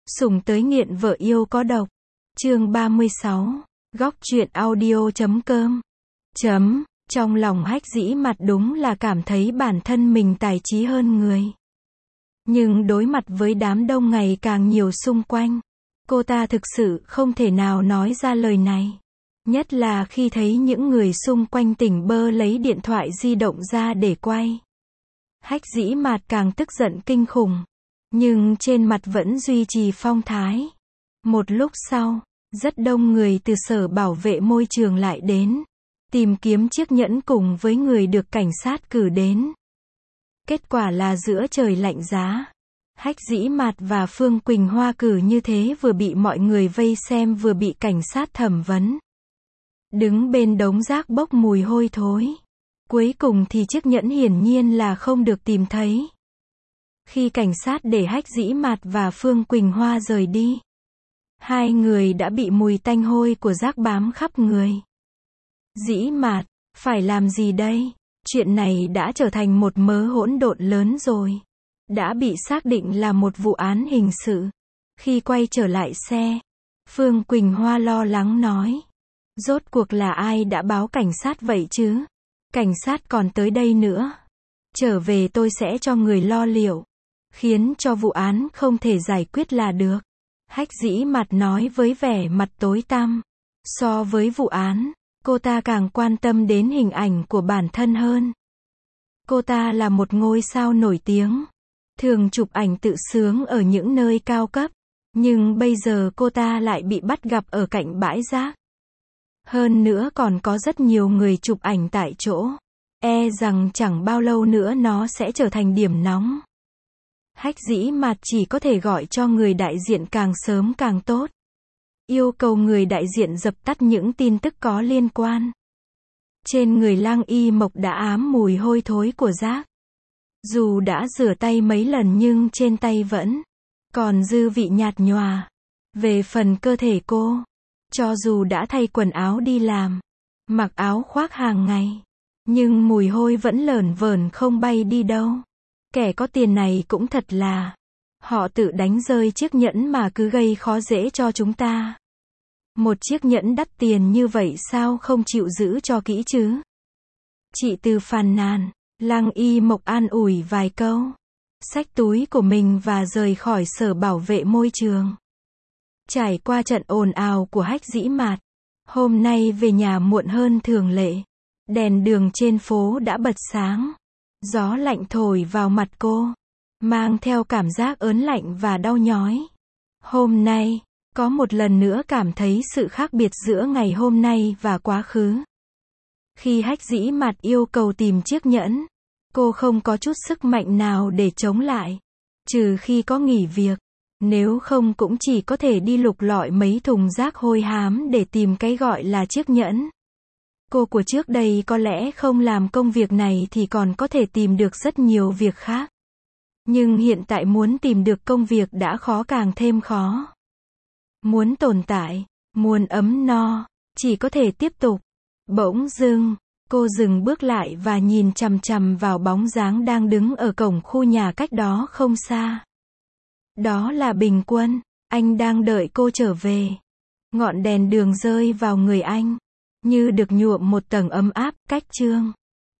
Sủng tới nghiện vợ yêu có độc. Chương 36. Góc truyện audio.com. Trong lòng Hách Dĩ Mạt đúng là cảm thấy bản thân mình tài trí hơn người. Nhưng đối mặt với đám đông ngày càng nhiều xung quanh, cô ta thực sự không thể nào nói ra lời này. Nhất là khi thấy những người xung quanh tỉnh bơ lấy điện thoại di động ra để quay. Hách Dĩ Mạt càng tức giận kinh khủng, nhưng trên mặt vẫn duy trì phong thái. Một lúc sau, rất đông người từ sở bảo vệ môi trường lại đến, tìm kiếm chiếc nhẫn cùng với người được cảnh sát cử đến. Kết quả là giữa trời lạnh giá, Hách Dĩ Mạt và Phương Quỳnh Hoa cử như thế vừa bị mọi người vây xem vừa bị cảnh sát thẩm vấn. Đứng bên đống rác bốc mùi hôi thối. Cuối cùng thì chiếc nhẫn hiển nhiên là không được tìm thấy. Khi cảnh sát để Hách Dĩ Mạt và Phương Quỳnh Hoa rời đi, hai người đã bị mùi tanh hôi của rác bám khắp người. Dĩ Mạt, phải làm gì đây? Chuyện này đã trở thành một mớ hỗn độn lớn rồi. Đã bị xác định là một vụ án hình sự. Khi quay trở lại xe, Phương Quỳnh Hoa lo lắng nói. Rốt cuộc là ai đã báo cảnh sát vậy chứ? Cảnh sát còn tới đây nữa. Trở về tôi sẽ cho người lo liệu, khiến cho vụ án không thể giải quyết là được. Hách Dĩ Mạt nói với vẻ mặt tối tăm. So với vụ án, cô ta càng quan tâm đến hình ảnh của bản thân hơn. Cô ta là một ngôi sao nổi tiếng, thường chụp ảnh tự sướng ở những nơi cao cấp, nhưng bây giờ cô ta lại bị bắt gặp ở cạnh bãi rác. Hơn nữa còn có rất nhiều người chụp ảnh tại chỗ. E rằng chẳng bao lâu nữa nó sẽ trở thành điểm nóng. Hách Dĩ Mạt chỉ có thể gọi cho người đại diện càng sớm càng tốt. Yêu cầu người đại diện dập tắt những tin tức có liên quan. Trên người Lăng Y Mộc đã ám mùi hôi thối của rác. Dù đã rửa tay mấy lần nhưng trên tay vẫn còn dư vị nhạt nhòa. Về phần cơ thể cô, cho dù đã thay quần áo đi làm, mặc áo khoác hàng ngày, nhưng mùi hôi vẫn lởn vởn không bay đi đâu. Kẻ có tiền này cũng thật là, họ tự đánh rơi chiếc nhẫn mà cứ gây khó dễ cho chúng ta. Một chiếc nhẫn đắt tiền như vậy sao không chịu giữ cho kỹ chứ? Chị Từ phàn nàn. Lăng Y Mộc an ủi vài câu, xách túi của mình và rời khỏi sở bảo vệ môi trường. Trải qua trận ồn ào của Hách Dĩ Mạt, hôm nay về nhà muộn hơn thường lệ. Đèn đường trên phố đã bật sáng. Gió lạnh thổi vào mặt cô, mang theo cảm giác ớn lạnh và đau nhói. Hôm nay, có một lần nữa cảm thấy sự khác biệt giữa ngày hôm nay và quá khứ. Khi Hách Dĩ Mạt yêu cầu tìm chiếc nhẫn, cô không có chút sức mạnh nào để chống lại. Trừ khi có nghỉ việc. Nếu không cũng chỉ có thể đi lục lọi mấy thùng rác hôi hám để tìm cái gọi là chiếc nhẫn. Cô của trước đây có lẽ không làm công việc này thì còn có thể tìm được rất nhiều việc khác. Nhưng hiện tại muốn tìm được công việc đã khó càng thêm khó. Muốn tồn tại, muốn ấm no, chỉ có thể tiếp tục. Bỗng dưng, cô dừng bước lại và nhìn chằm chằm vào bóng dáng đang đứng ở cổng khu nhà cách đó không xa. Đó là Bình Quân, anh đang đợi cô trở về. Ngọn đèn đường rơi vào người anh, như được nhuộm một tầng ấm áp, cách trương.